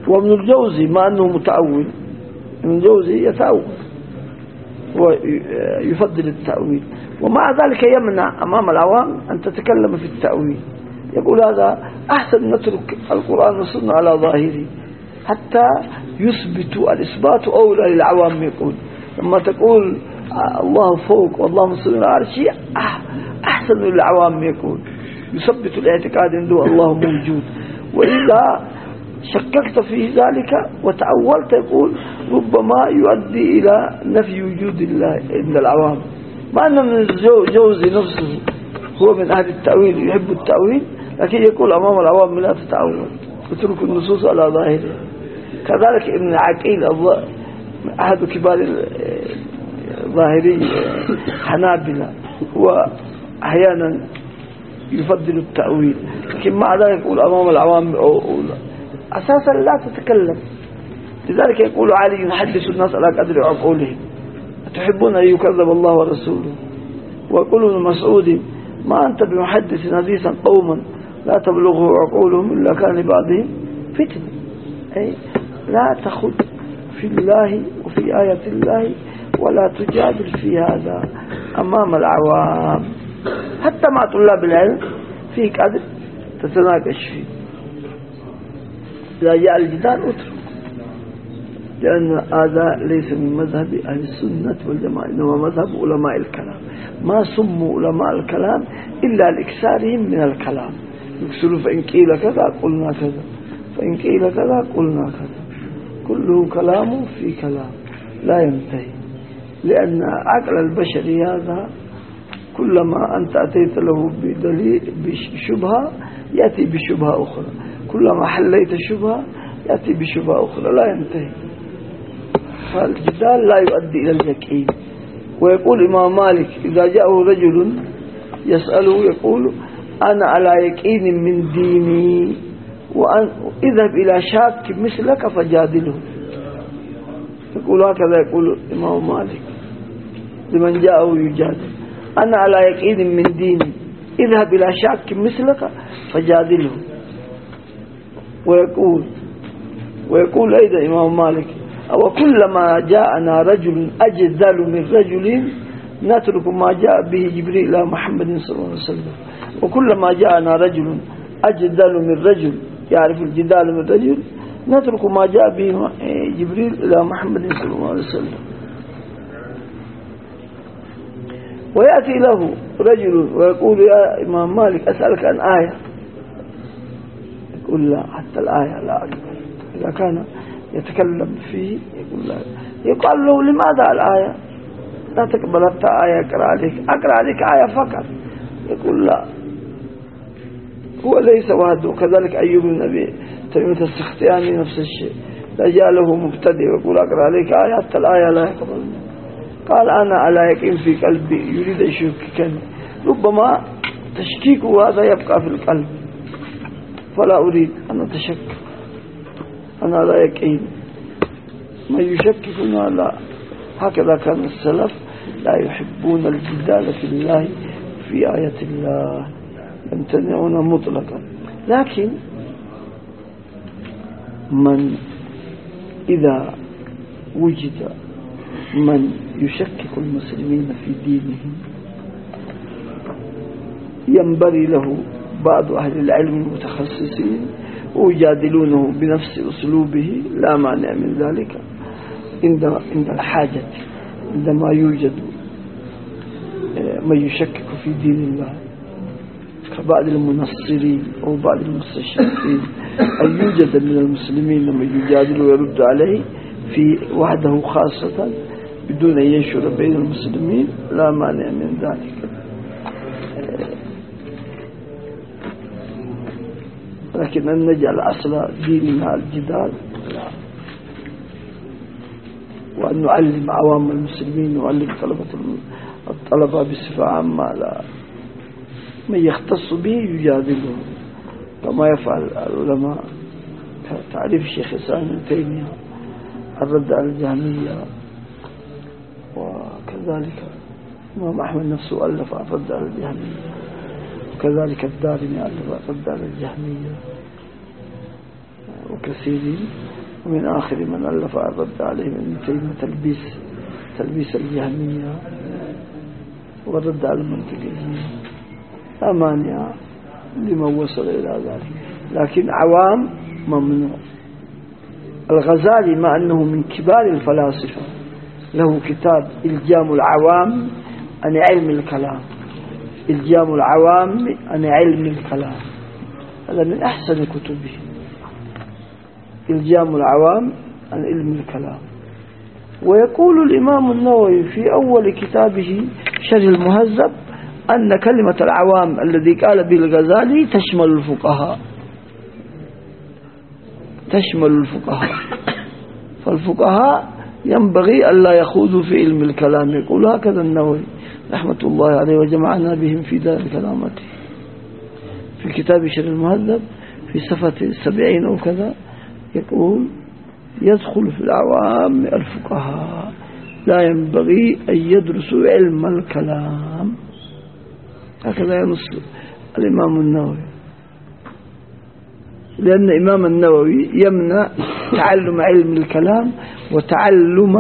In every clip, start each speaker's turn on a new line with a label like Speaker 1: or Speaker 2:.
Speaker 1: وابن الجوزي ما أنه متأول، ابن الجوزي يتأول ويفضل التأويل، ومع ذلك يمنع أمام العوام أن تتكلم في التأويل، يقول هذا أحسن نترك القرآن والسنة على ظاهره حتى يثبت الإثبات أولى للعوام. يقول لما تقول الله فوق والله مستوى على العرش أحسن للعوام، يقول يثبت الاعتقاد عنده الله موجود. وإذا شككت في ذلك وتأولت يقول ربما يؤدي إلى نفي وجود الله عند العوام، مع أن من الجوزي نفسه هو من أهل التأويل يحب التأويل، لكن يقول أمام العوام لا تتأول وترك النصوص على ظاهرها. كذلك ابن عقيل أحد كبار ظاهري حنابلة وأحيانا يفضل التأويل، لكن مع ذلك يقول أمام العوام أساسا لا تتكلم. لذلك يقول علي يحدث الناس على قدر عقولهم، تحبون أن يكذب الله ورسوله. ويقول ابن مسعود ما أنت بمحدث حديثا قوما لا تبلغه عقولهم إلا كان بعضهم فتنة، أي لا تخذ في الله وفي آية الله ولا تجادل في هذا أمام العوام، حتى مع طلاب العلم فيك قدر تتناقش فيه. إذا جاء الجدال اترك، لأن هذا ليس من مذهب أهل السنة والجماعة، إنما مذهب علماء الكلام. ما سموا علماء الكلام إلا لإكثارهم من الكلام، يكسروا فإن قيل كذا قلنا كذا، فإن قيل كذا قلنا كذا، كله كلام في كلام لا ينتهي. لأن عقل البشري هذا كلما أنت أتيت له بدليل بشبهة يأتي بشبهة أخرى، كلما حليت شبهة يأتي بشبهة أخرى لا ينتهي. فالجدال لا يؤدي إلى اليقين. ويقول إمام مالك إذا جاءه رجل يسأله يقول أنا على يقين من ديني اذهب إلى شاك مثلك فجادله. يقول هكذا يقول إمام مالك لمن جاءه يجادل، أنا على يقين من ديني اذهب إلى شاك مثلك فجادله. ويقول أيضا إمام مالك وكلما جاءنا رجل أجدل من رجل نترك ما جاء به جبريل إلى محمد صلى الله عليه وسلم، وكلما جاءنا رجل أجدل من رجل يعرف الجدال من رجل نترك ما جاء به جبريل إلى محمد صلى الله عليه وسلم. ويأتي له رجل ويقول يا إمام مالك أسألك عن آية، يقول لا حتى الآية لا أقبل. إذا كان يتكلم فيه يقول لا، يقال له لماذا الآية لا تقبل حتى آية أقرأ عليك آية فقط، يقول لا هو ليس وحده. كذلك أيوب بن أبي تميمة السختياني نفس الشيء، لا جاء له مبتدئ ويقول أقرأ عليك آية حتى الآية لا يقبل، قال أنا على يقين في قلبي يريد أن يشككني، ربما تشكيكه هذا يبقى في القلب فلا أريد أن أتشكك، أنا على يقين. ما يشككنا لا، هكذا كان السلف لا يحبون الجدال في الله في آية الله، يمتنعون مطلقا. لكن من إذا وجد من يشكك المسلمين في دينهم ينبغي له بعض أهل العلم المتخصصين ويجادلونه بنفس أسلوبه لا مانع من ذلك عند الحاجة، عندما يوجد من يشكك في دين الله كبعض المنصرين أو بعض المستشرقين، أن يوجد من المسلمين من يجادل ويرد عليه في وحده خاصة بدون أن ينشر بين المسلمين لا مانع من ذلك. لكن أن نجعل أصل ديننا الجدال لا، وأن نعلم عوام المسلمين نعلم الطلبة بصفة عامة لا، من يختص به يجادله كما يفعل العلماء. تعريف الشيخ الإسلام ابن تيمية الرد على الجهمية، وكذلك الإمام أحمد نفسه ألف الرد على الجهمية، وكذلك الدارمي ألف الرد على الجهمية. وكثيرين، ومن آخر من ألف الرد عليهم ابن تيمية تلبيس الجهمية والرد على المنطقيين. لا مانع لمن وصل إلى ذلك، لكن عوام ممنوع. الغزالي مع أنه من كبار الفلاسفة له كتاب إلجام العوام عن علم الكلام، إلجام العوام عن علم الكلام، هذا من أحسن كتبه، إلجام العوام عن علم الكلام. ويقول الإمام النووي في أول كتابه شرح المهذب أن كلمة العوام الذي قال به الغزالي تشمل الفقهاء، تشمل الفقهاء، فالفقهاء ينبغي ألا يخوضوا في علم الكلام. يقول هكذا النووي رحمة الله عليه، وجمعنا بهم في دار كلامته في كتاب شرح المهذب في صفحة 70 أو كذا، يقول يدخل في العوام الفقهاء، لا ينبغي أن يدرسوا علم الكلام. هكذا ينص الإمام النووي، لأن الإمام النووي يمنع تعلم علم الكلام وتعلم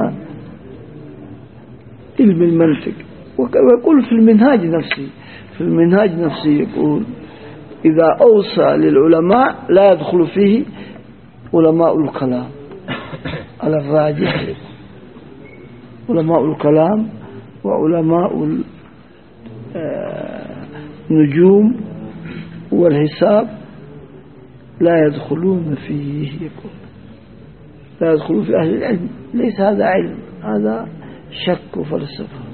Speaker 1: علم المنطق. ويقول في المنهاج نفسه، في المنهاج نفسه يقول إذا أوصى للعلماء لا يدخل فيه علماء الكلام على الراجح، علماء الكلام وعلماء النجوم والحساب لا يدخلون فيه. يقول لا يدخلون في أهل العلم، ليس هذا علم، هذا شك وفلسفة.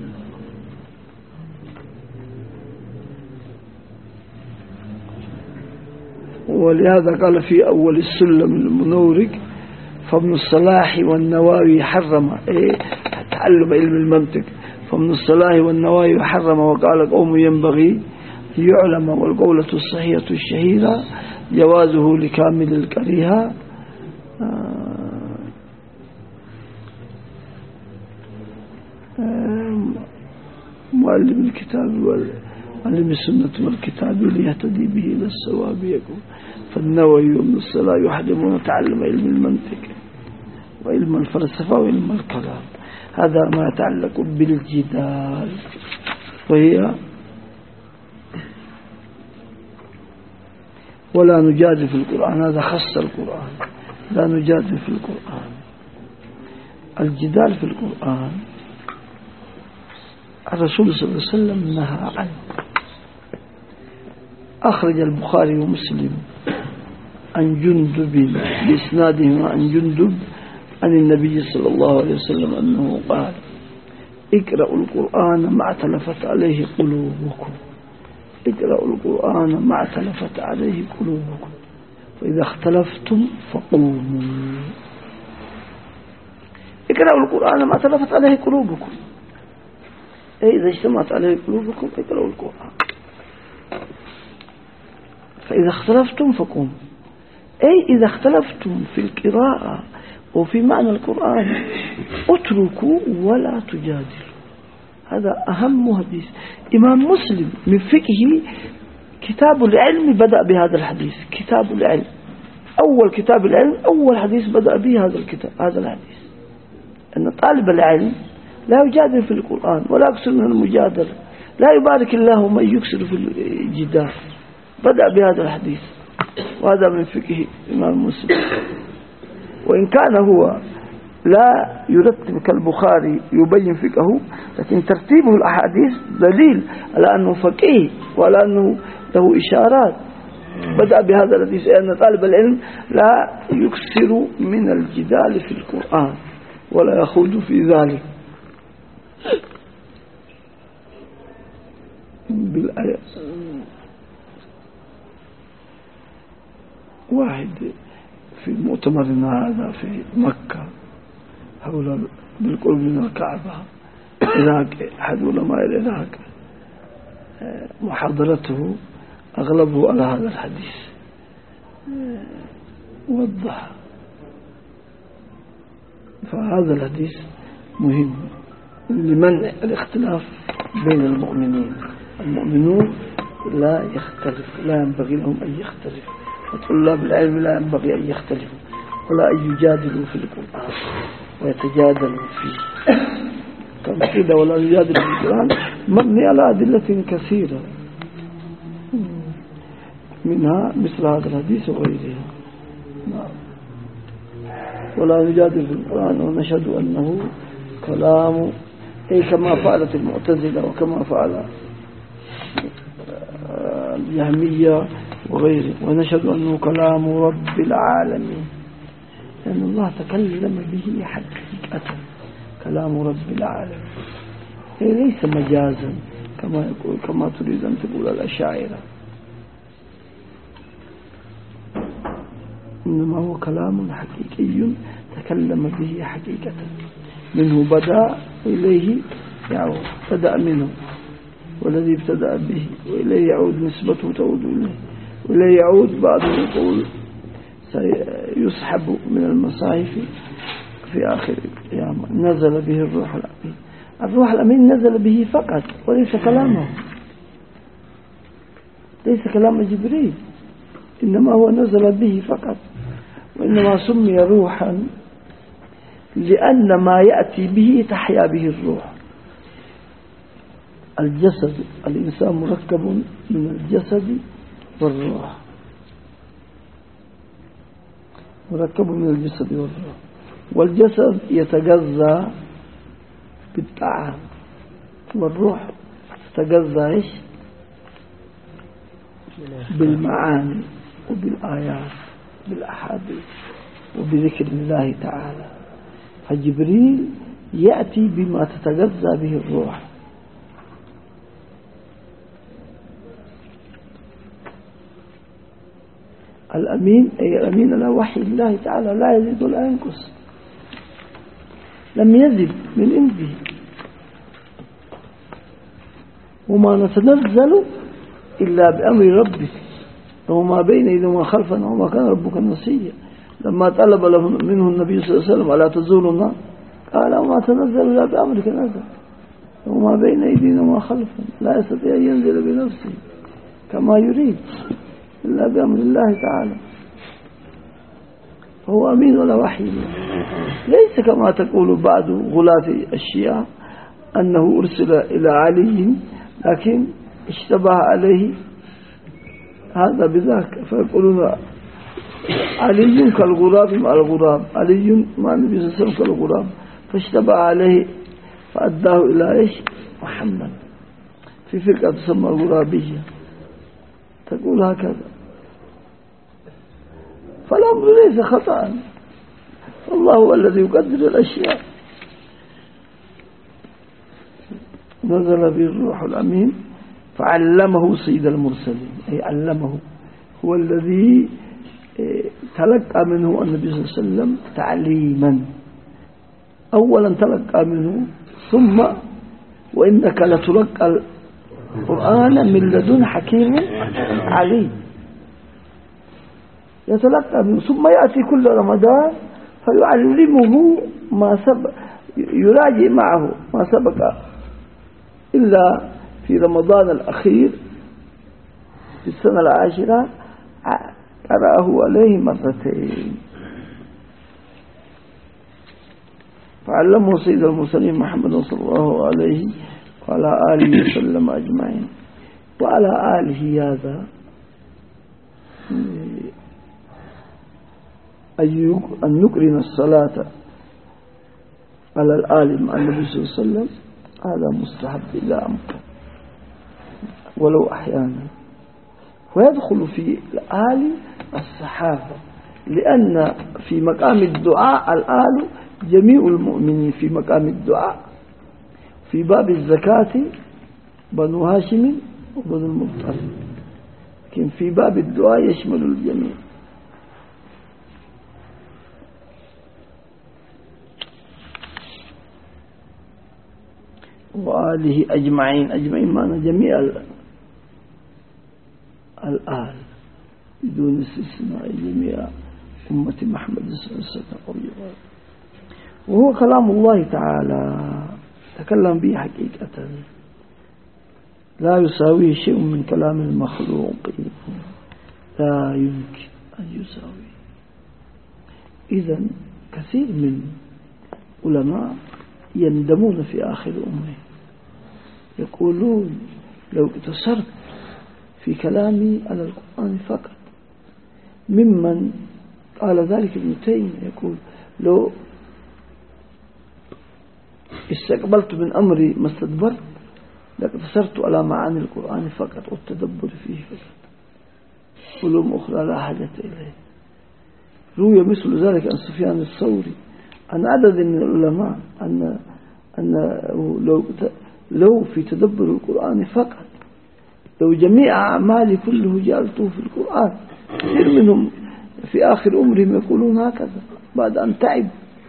Speaker 1: ولهذا قال في أول السلم المنورق فابن الصلاح والنواوي حرم تعلم علم المنطق، فابن الصلاح والنواوي حرم وقال قوم ينبغي يعلم، والقولة الصحيحة الشهيرة جوازه لكامل الكريهة. معلم الكتاب معلم السنة والكتاب ليهتدي به إلى الصواب. يقول فالنووي وابن الصلاح يحرمون تعلم علم المنطق وعلم الفلسفة وعلم الكلام. هذا ما يتعلق بالجدال، وهي ولا نجادل في القرآن، هذا خص القرآن، لا نجادل في القرآن. الجدال في القرآن الرسول صلى الله عليه وسلم نهى عنه. أخرج البخاري ومسلم عن جندب بإسنادهما عن جندب عن النبي صلى الله عليه وسلم أنه قال اقرأوا القرآن ما اعتلفت عليه قلوبكم، اقرأوا القرآن ما اعتلفت عليه قلوبكم، فإذا اختلفتم فقوموا. اقرأوا القرآن ما اعتلفت عليه قلوبكم، أي إذا اجتمعت عليه قلوبكم اقرأوا القرآن، فإذا اختلفتم فقوموا، أي إذا اختلفتم في القراءة وفي معنى القرآن اتركوا ولا تجادلوا. هذا أهم حديث. إمام مسلم من فقهه كتاب العلم بدأ بهذا الحديث، كتاب العلم، أول كتاب العلم أول حديث بدأ به هذا الكتاب، هذا الحديث، أن طالب العلم لا يجادل في القرآن ولا يكثر من المجادلة، لا يبارك الله من يكثر في الجدال. بدأ بهذا الحديث، وهذا من فقه إمام مسلم. وإن كان هو لا يرتب كالبخاري يبين فقهه، لكن ترتيبه الأحاديث دليل على أنه فقيه وعلى أنه له إشارات. بدأ بهذا الحديث أن طالب العلم لا يكثر من الجدال في القرآن ولا يخوض في ذلك بالآيات. واحد في مؤتمرنا هذا في مكة حول بالقرب من الكعبة، هناك أحد علماء العراق محاضرته أغلبه على هذا الحديث، وضح. فهذا الحديث مهم لمنع الاختلاف بين المؤمنين. المؤمنون لا يختلف، لا ينبغي لهم أن يختلف، وطلاب العلم لا ينبغي أن يختلفوا ولا أن يجادلوا في القرآن ويتجادلوا فيه. كما قيل ولا يجادل في القرآن مبني على أدلة كثيرة منها مثل هذا الحديث وغيرها. ولا نجادل في القرآن ونشهد أنه كلام أي كما فعلت المعتزلة وكما فعل الجهمية وغيره، ونشهد أنه كلام رب العالمين لأن الله تكلم به حقيقة كلام رب العالمين، ليس مجازا كما تريد أن تقول الأشاعرة، إنما هو كلام حقيقي تكلم به حقيقة، منه بدأ وإليه يعود، بدأ منه والذي ابتدأ به وإليه يعود، نسبته تعود إليه وإليه يعود. بعضهم يقول سيسحب من المصاحف في آخر القيامة. نزل به الروح الأمين، الروح الأمين نزل به فقط وليس كلامه، ليس كلام جبريل، إنما هو نزل به فقط، وإنما سمي روحا لأن ما يأتي به تحيا به الروح. الجسد، الإنسان مركب من الجسد والروح، مركب من الجسد والروح، والجسد يتغذى بالطعام والروح تتغذى ايش؟ بالمعاني وبالآيات بالأحاديث وبذكر الله تعالى. فجبريل يأتي بما تتغذى به الروح. الأمين أي الأمين على وحي الله تعالى لا يزيد ولا ينقص، لم يزد من عنده، وما نتنزل إلا بأمر ربك وما بين إذا وما خلفنا وما كان ربك نسيا. لما طلب منه النبي صلى الله عليه وسلم ألا تزورنا قال وما تنزل إلا بأمرك نزل، وما بين أيدينا وما خلفنا لا يستطيع أن ينزل بنفسه كما يريد إلا بأمر الله تعالى، فهو أمين ولا وحي. ليس كما تقول بعض غلاة الشيعة أنه أرسل إلى علي لكن اشتبه عليه هذا بذاك، فيقولون علي كالغراب مع الغراب، علي مع النبي صلى الله عليه وسلم كالغراب، فاشتبه عليه فأداه إلى إيش؟ محمد. في فرقة تسمى الغرابية تقول هكذا، فالأمر ليس خطأ، الله هو الذي يقدر الأشياء. نزل به الروح الأمين فعلمه سيد المرسلين، أي علمه، هو الذي تلقى منه النبي صلى الله عليه وسلم تعليما. أولا تلقى منه، ثم وإنك لتلقى القرآن من لدن حكيم عليم، يتلقى منه، ثم يأتي كل رمضان فيعلمه ما سبق، يراجع معه ما سبق، إلا في رمضان الأخير في السنة العاشرة قرأه عليه مرتين. فعلمه سيد المرسلين محمد صلى الله عليه وعلى آله وسلم أجمعين. وعلى آله هذا أن نقرن الصلاة على الآل مع النبي صلى الله عليه وسلم، هذا مستحب إلا أمكن ولو أحيانا، ويدخل في الآل الصحابة، لأن في مقام الدعاء الآل جميع المؤمنين في مقام الدعاء. في باب الزكاة بنو هاشم وبنو المطلب، لكن في باب الدعاء يشمل الجميع. وآله أجمعين، أجمعين معنى جميع الآل بدون استثناء، جميع أمة محمد صلى الله عليه وسلم. وهو كلام الله تعالى تكلم به حقيقة، لا يساويه شيء من كلام المخلوق، لا يمكن. أن يساوي. إذن كثير من علماء يندمون في آخر أمره، يقولون لو اقتصرت في كلامي على القرآن فقط، ممن قال ذلك ابن تيمية، يقول لو استقبلت من أمري ما استدبرت لاقتصرت على معاني القرآن فقط والتدبر فيه فقط، علوم أخرى لا حاجة إليه. روي مثل ذلك عن سفيان الثوري عن عدد من العلماء أن لو في تدبر القرآن فقط، لو جميع أعمالي كله جعلته في القرآن. كثير منهم في آخر عمرهم يقولون هكذا بعد أن تعب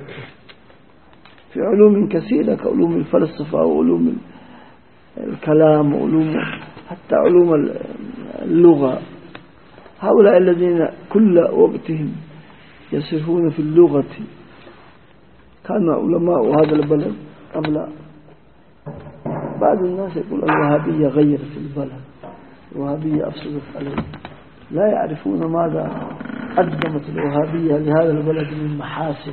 Speaker 1: في علوم كثيرة كعلوم الفلسفة وعلوم الكلام وعلوم حتى علوم اللغة. هؤلاء الذين كل وقتهم يصرفون في اللغة كانوا علماء هذا البلد قبل. بعض الناس يقول الوهابية غيرت البلد، الوهابية أفسدت عليه، لا يعرفون ماذا قدمت الوهابية لهذا البلد من محاسن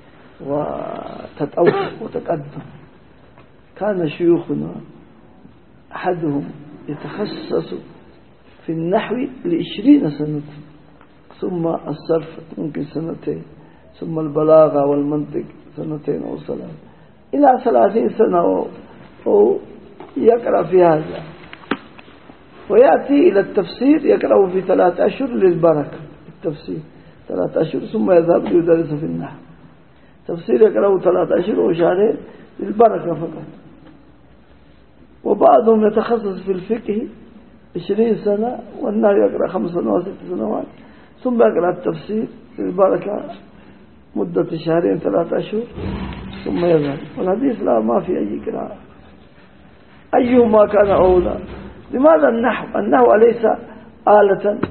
Speaker 1: وتتأوف وتقدم. كان شيوخنا أحدهم يتخصص في النحو ل20 سنة، ثم الصرف ممكن 2 سنين، ثم البلاغة والمنطق 2 أو 3 إلى 30 سنة يقرأ في هذا، ويأتي إلى التفسير يقرأ في 3 أشهر للبركة. التفسير 3 أشهر ثم يذهب ليدرس في النحو. تفسير يقرأ 3 أشهر وشهرين للبركة فقط. وبعضهم يتخصص في الفقه 20 سنة والنحو يقرأ 5 سنوات 6 سنوات، ثم يقرأ التفسير للبركة مدة 2 3 أشهر ثم يذهب. والحديث لا ما في أي قراءة، أيهما كان أولى. لماذا النحو أليس آلة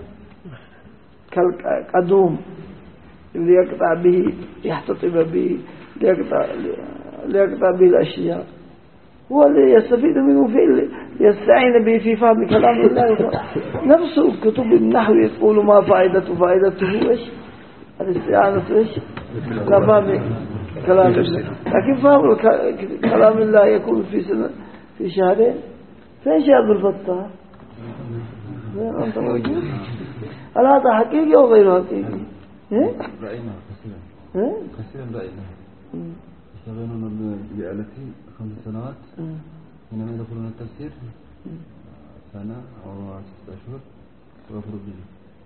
Speaker 1: كالقدوم اللي يقطع به يحتطب به ليقطع به الأشياء، هو اللي يستفيد منه في يستعين به في فهم كلام الله. نفس كتب النحو يقول ما فائدته إيش؟ الاستعانة إيش؟ لا فهم كلام الله، لكن فهم كلام الله يكون في سنة في شهرين. فين شيخ عبد الفتاح؟ أنت موجود؟ هل هذا حقيقي أو غير حقيقي؟
Speaker 2: رأينا كثيرا رأينا اشتغلنا بآلتي 5 سنوات حينما يدخلون التفسير 1 أو 6 أشهر ويخرج به.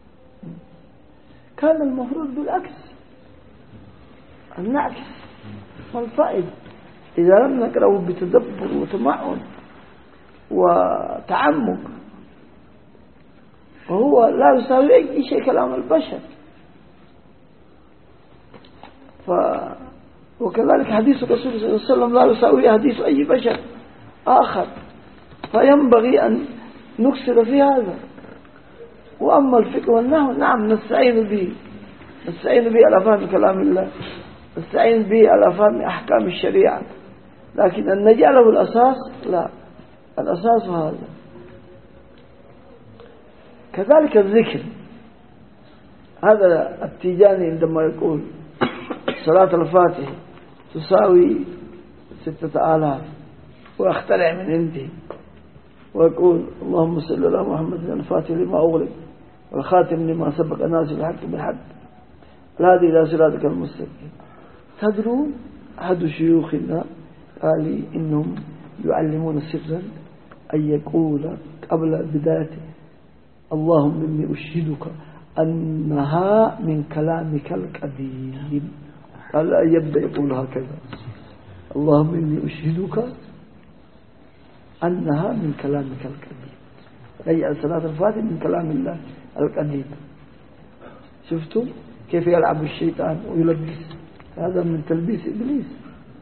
Speaker 1: كان المفروض بالعكس، النعكس والفائدة. إذا لم نقرأه بتدبر وتمعن وتعمق وهو لا يساوي أي شيء كلام البشر. وكذلك حديث الرسول صلى الله عليه وسلم لا يساوي حديث أي بشر آخر، فينبغي أن نكسر في هذا. وأما الفقه والنحو نعم نستعين به على فهم كلام الله، نستعين به على فهم أحكام الشريعة، لكن أن نجعله الأساس لا، الأساس هذا. كذلك الذكر، هذا التيجاني عندما يقول صلاة الفاتح تساوي 6000 ويخترع من عنده ويقول اللهم صل على محمد الفاتح لما أغلق والخاتم لما سبق الناس بالحق بالحق الهادي إلى صراطك المستقيم. تدرون أحد شيوخنا قال لي إنهم يعلمون سرا أن يقول قبل بدايته اللهم إني أشهدك أنها من كلامك القديم. قال لا يبدأ يقول هكذا اللهم إني أشهدك أنها من كلامك القديم، أي صلاة الفاتحة من كلام الله القديم. شفتم كيف يلعب الشيطان ويلبس؟ هذا من تلبيس إبليس.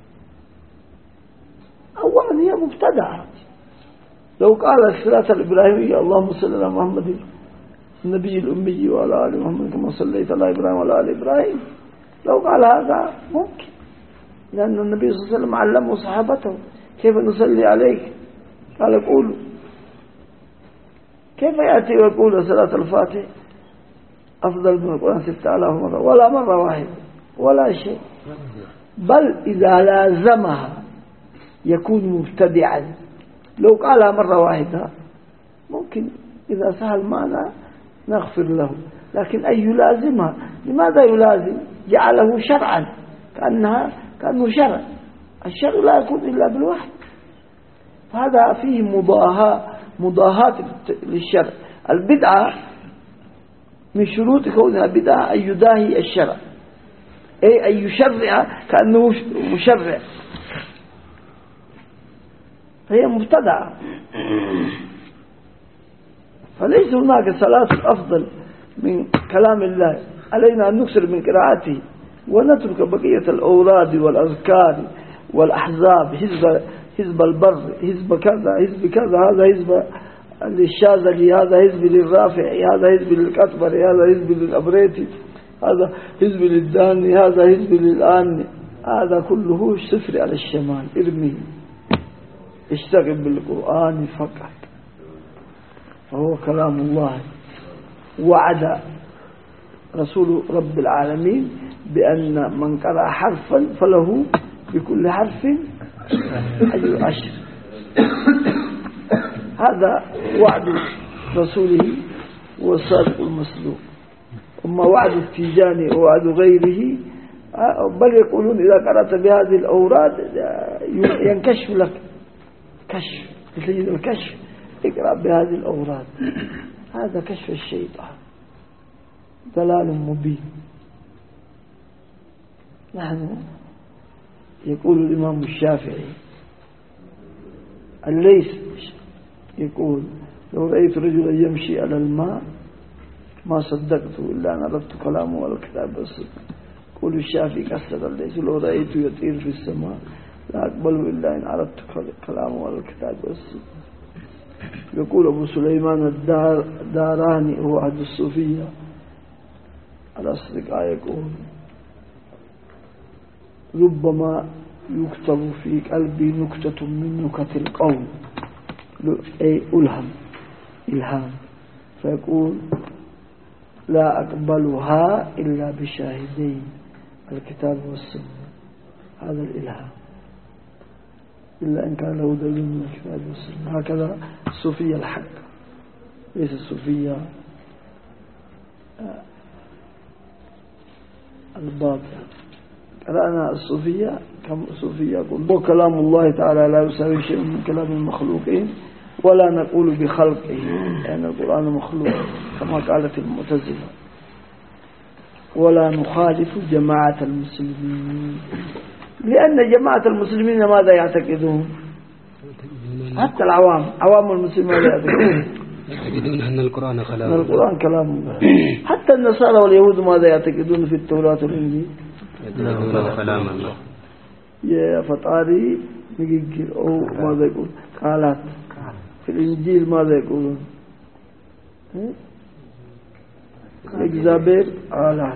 Speaker 1: أولا هي مبتدعة. لو قال الصلاة الإبراهيمية اللهم صل على محمد النبي الأمي وعلى آل محمد كما صليت على إبراهيم وعلى آل إبراهيم، لو قال هذا ممكن، لأن النبي صلى الله عليه وسلم علمه صحابته كيف نصلي عليك، قال قولوا. كيف يأتي ويقول صلاة الفاتح أفضل من القرآن 6000 مرة، ولا مرة واحدة ولا شيء. بل إذا لازمها يكون مبتدعا. لو قالها مرة واحدة ممكن إذا سهل معنا نغفر له، لكن أن يلازمها. لماذا يلازم؟ جعله شرعا، كأنه شرع. الشرع لا يكون إلا بالوحي، هذا فيه مضاهاة للشرع. البدعة من شروط كونها بدعة أن يداهي الشرع، أي أن يشرع كأنه مشرع، فهي مبتدعة. فليس هناك صلاة أفضل من كلام الله، علينا أن نكثر من قراءته ونترك بقية الأوراد والأذكار والأحزاب، حزب البر، حزب كذا، حزب كذا، هذا حزب للشاذلي، هذا حزب للرافعي، هذا حزب للكتبر، هذا حزب للأبريتي، هذا حزب للداني، هذا حزب للآن. هذا كله صفر على الشمال، ارمي، اشتغل بالقرآن فقط، فهو كلام الله. وعد رسول رب العالمين بأن من قرأ حرفا فله بكل حرف أجر 10. هذا وعد رسوله والصادق المصدوق. أما وعد التيجاني ووعد غيره، بل يقولون إذا قرأت بهذه الأوراد ينكشف لك كشف، مثل الكشف، اقرأ بهذه الأوراد. هذا كشف الشيطان، ضلال مبين. نحن يقول الإمام الشافعي الليث يقول لو رأيت رجلا يمشي على الماء ما صدقته إلا أن أردت كلامه والكتاب والسنة. يقول الشافعي كسر الليث لو رأيته يطير في السماء لا أقبله إلا أن أردت كلامه والكتاب والسنة. يقول أبو سليمان الداراني هو أحد الصوفية الأصدقاء، يقول ربما يكتب في قلبي نكتة من نكت القوم، أي إلهام، فيقول لا أقبلها إلا بشاهدين الكتاب والسنة. هذا الإلهام، إلا إن كان له دليل من الكتاب والسنة. هكذا الصوفية الحق، ليس الصوفية الباطل. قرأنا الصوفية كم صوفية يقول وكلام الله تعالى لا يساوي شيء من كلام المخلوقين ولا نقول بخلقه، يعني القرآن مخلوق كما قالت المعتزلة. ولا نخالف جماعة المسلمين، لأن جماعة المسلمين ماذا يعتقدون؟ حتى العوام، عوام المسلمين ماذا
Speaker 3: يعتقدون أن القرآن كلام
Speaker 1: الله، القرآن كلام الله. حتى النصارى واليهود ماذا يعتقدون في التوراة والإنجيل؟
Speaker 3: يعتقدون كلام الله.
Speaker 1: يا فطاري نجيل أو ماذا يقول؟ قالات. في الإنجيل ماذا يقولون؟ إكزابير قالات.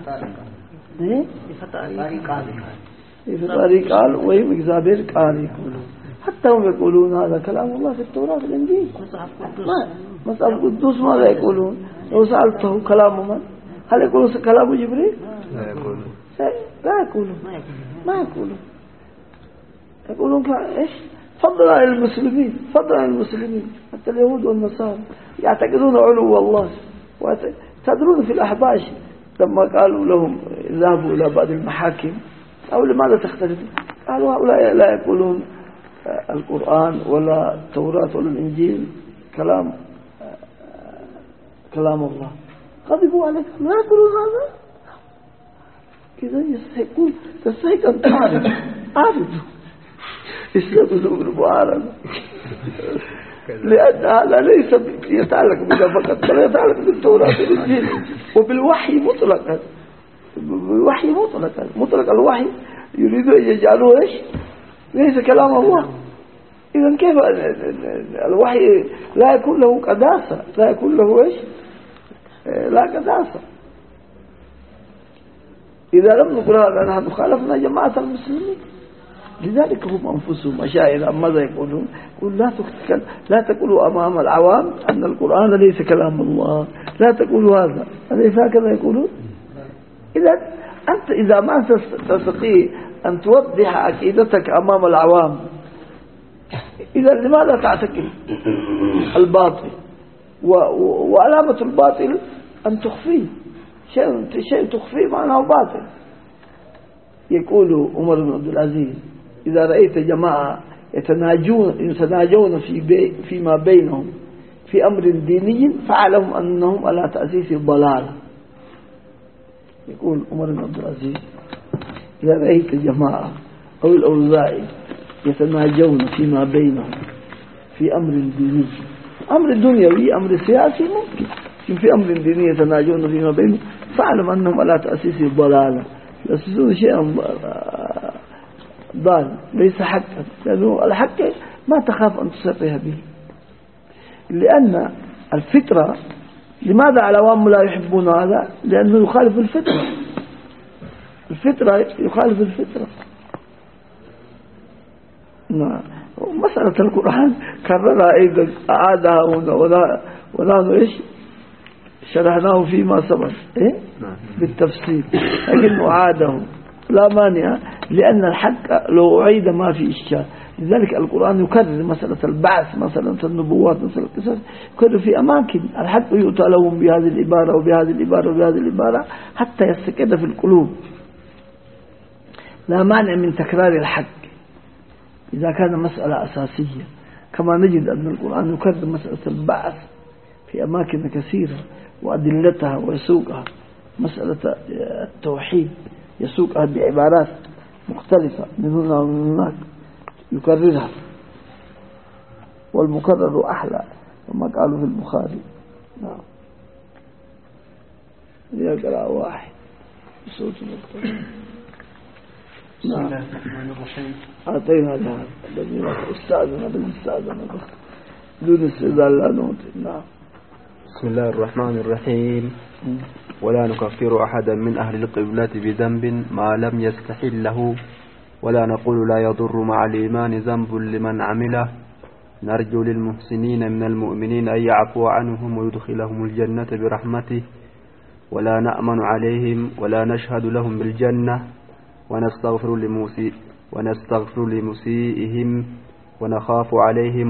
Speaker 1: فطاري قال وهم إكزابير قال يقولون. حتى هم يقولون هذا كلام الله في التوراة في الإنجيل. مصحف القدوس ماذا يقولون؟ لو سألته كلام من؟ هل يقولون كلام جبريل؟
Speaker 3: لا يقولون.
Speaker 1: لا يقولون، ما يقولون. يقولون إيش؟ فضل على المسلمين، فضل على المسلمين. حتى اليهود والنصارى يعتقدون علو الله. تدرون في الأحباش لما قالوا لهم ذهبوا إلى بعض المحاكم أو لماذا تختلفون؟ قالوا هؤلاء لا يقولون القرآن ولا التوراة ولا الإنجيل كلام الله. غضبوا عليك، لا يقولون هذا. كذا يستحقون، تستحق أن تعرف يستقلوا بالمعارضة، لأن هذا ليس يتعلق بها فقط، بل يتعلق بالتوراة والإنجيل وبالوحي مطلقا. بالوحي مطلقا، مطلق الوحي يريد أن يجعلوه إيش؟ ليس كلام الله. إذن كيف الوحي لا يكون له قداسة، لا يكون له إيش؟ لا قداسة. إذا لم نقل هذا نحن خالفنا جماعة المسلمين، لذلك هم أنفسهم أشاعرة ماذا يقولون؟ يقول لا تقولوا أمام العوام أن القرآن ليس كلام الله، لا تقولوا هذا، أليس هكذا يقولون؟ إذا أنت إذا ما تستطيع أن توضح عقيدتك أمام العوام، إذا لماذا تعتقد الباطل؟ وعلامة الباطل أن تخفيه، شيء تخفيه معناه باطل. يقول عمر بن عبد العزيز إذا رأيت جماعة يتناجون فيما بينهم في أمر ديني فاعلم أنهم على تأسيس الضلال. يقول عمر بن عبد العزيز إذا رأيت جماعة أو الأوزاعي يتناجون فيما بينهم في أمر ديني، أمر دنيوي أمر سياسي ممكن، لكن في أمر ديني يتناجون فيما بينهم فاعلم أنهم على تأسيس الضلال، يأسسون شيئا ضال ليس حقا، لأنه الحق ما تخاف أن تصرح به، لأن الفطرة لماذا العوام لا يحبون هذا؟ لأنه يخالف الفطرة، الفطرة يخالف الفطرة. مسألة القرآن كررها أيضا أعادها هنا ونحن إيش شرحناه فيما سبق بالتفصيل، لكنه أعاده لا مانع، لأن الحق لو أعيد ما في إشكال. لذلك القرآن يكرر مسألة البعث، مسألة النبوات، مسألة القصص، يكرر في أماكن الحق يؤتى لهم بهذه العبارة وبهذه العبارة وبهذه العبارة حتى يستقر في القلوب. لا مانع من تكرار الحق إذا كان مسألة أساسية، كما نجد أن القرآن يكرر مسألة البعث في أماكن كثيرة وأدلتها ويسوقها، مسألة التوحيد يسوقها بعبارات مختلفة من هنا ومن هناك يكررها، والمكرر أحلى كما قالوا في البخاري. نعم يقرأ واحد بصوت مختلف.
Speaker 3: بسم الله الرحمن الرحيم.
Speaker 1: أعطينا لها الذي استأذن بالاستأذن دون استئذان لا نعطي. نعم.
Speaker 4: بسم الله الرحمن الرحيم. ولا نكفر أحدا من أهل القبلة بذنب ما لم يستحله، ولا نقول لا يضر مع الإيمان ذنب لمن عمله، نرجو للمحسنين من المؤمنين أن يعفو عنهم ويدخلهم الجنة برحمته، ولا نأمن عليهم ولا نشهد لهم بالجنة، ونستغفر لمسيئهم ونخاف عليهم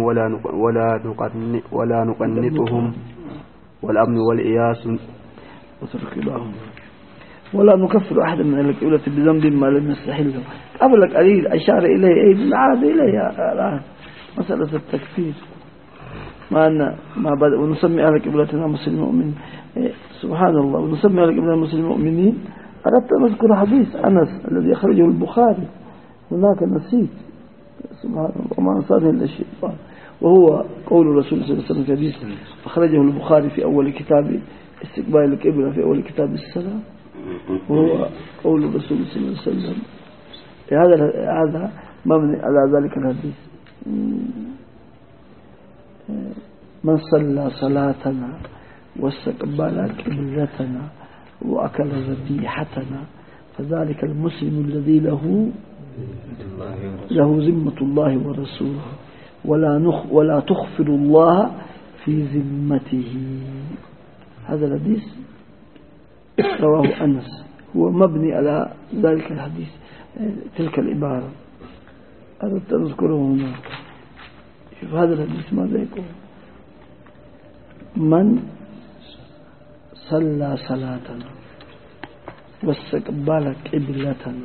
Speaker 4: ولا نقنطهم، والأمن والإياس
Speaker 1: ولا نكفر أحدا من القبلة بذنب ما لم يستحله. قبل قليل أشار إليه أي بالعادة إليه الآن مسألة التكفير، ما بدأ ونسمي أهل قبلتنا مسلم مؤمنين. سبحان الله، ونسمي أهل قبلتنا مسلم مؤمنين. أردت أن أذكر حديث أنس الذي أخرجه البخاري، هناك نسيت سبحان الله وما أنصاره إلا الشيطان، وهو قول الرسول صلى الله عليه وسلم في حديث أخرجه البخاري في أول كتاب استقبال القبلة في أول كتاب الصلاة، وهو قول الرسول صلى الله عليه وسلم. هذا مبني على ذلك الحديث: من صلى صلاتنا واستقبل قبلتنا وأكل ذبيحتنا فذلك المسلم الذي له ذمة الله ورسوله ولا تخفر الله في ذمته. هذا الحديث رواه أنس، هو مبني على ذلك الحديث تلك العبارة. أردت أن أذكره هنا. شوف هذا الحديث ماذا يقول: من صلى صلاتنا واستقبل قبلتنا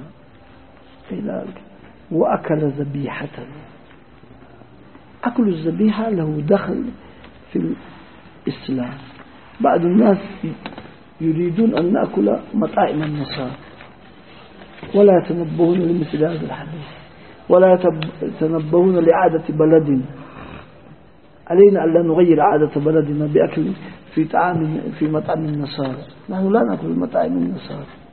Speaker 1: وأكل ذبيحتنا. أكل الذبيحة له دخل في الإسلام. بعض الناس يريدون أن نأكل مطاعم النصارى ولا يتنبهون لمثل هذا الحديث، ولا يتنبهون لعادة بلدنا. علينا أن لا نغير عادة بلدنا بأكل في مطعم النصارى. نحن لا نأكل مطاعم النصارى.